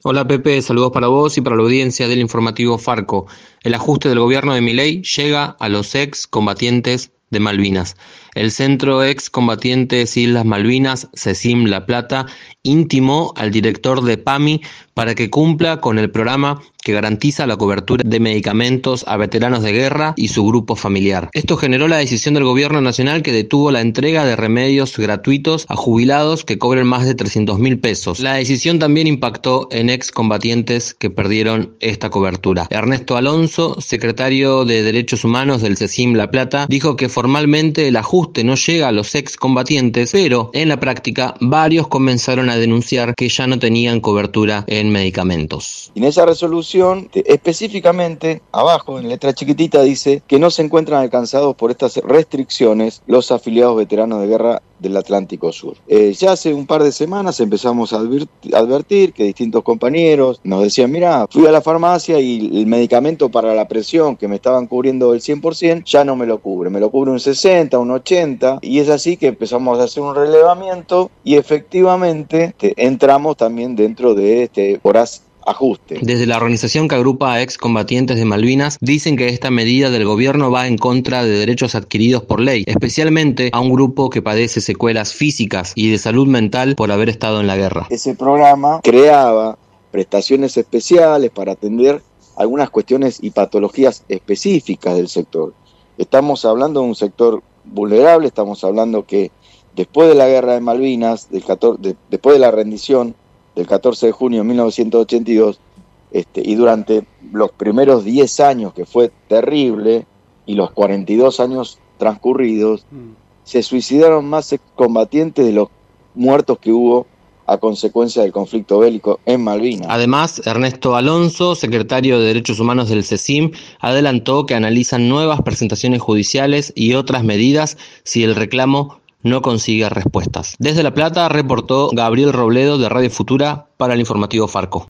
Hola Pepe, saludos para vos y para la audiencia del informativo Farco. El ajuste del gobierno de Milei llega a los excombatientes de Malvinas. El Centro Excombatientes Islas Malvinas, CECIM La Plata, intimó al director de PAMI para que cumpla con el programa que garantiza la cobertura de medicamentos a veteranos de guerra y su grupo familiar. Esto generó la decisión del gobierno nacional que detuvo la entrega de remedios gratuitos a jubilados que cobren más de 300.000 pesos. La decisión también impactó en excombatientes que perdieron esta cobertura. Ernesto Alonso, secretario de Derechos Humanos del CECIM La Plata, dijo que formalmente el ajuste no llega a los excombatientes, pero en la práctica varios comenzaron a denunciar que ya no tenían cobertura en medicamentos. En esa resolución, específicamente, abajo, en letra chiquitita, dice que no se encuentran alcanzados por estas restricciones los afiliados veteranos de guerra del Atlántico Sur. Ya hace un par de semanas empezamos a advertir que distintos compañeros nos decían, mira, fui a la farmacia y el medicamento para la presión que me estaban cubriendo el 100% ya no me lo cubre un 60, un 80, y es así que empezamos a hacer un relevamiento y efectivamente entramos también dentro de este voraz ajuste. Desde la organización que agrupa a excombatientes de Malvinas dicen que esta medida del gobierno va en contra de derechos adquiridos por ley, especialmente a un grupo que padece secuelas físicas y de salud mental por haber estado en la guerra. Ese programa creaba prestaciones especiales para atender algunas cuestiones y patologías específicas del sector. Estamos hablando de un sector vulnerable, estamos hablando que después de la guerra de Malvinas, después de la rendición del 14 de junio de 1982, y durante los primeros 10 años, que fue terrible, y los 42 años transcurridos, se suicidaron más excombatientes de los muertos que hubo a consecuencia del conflicto bélico en Malvinas. Además, Ernesto Alonso, secretario de Derechos Humanos del CECIM, adelantó que analizan nuevas presentaciones judiciales y otras medidas si el reclamo no consigue respuestas. Desde La Plata reportó Gabriel Robledo de Radio Futura para el informativo Farco.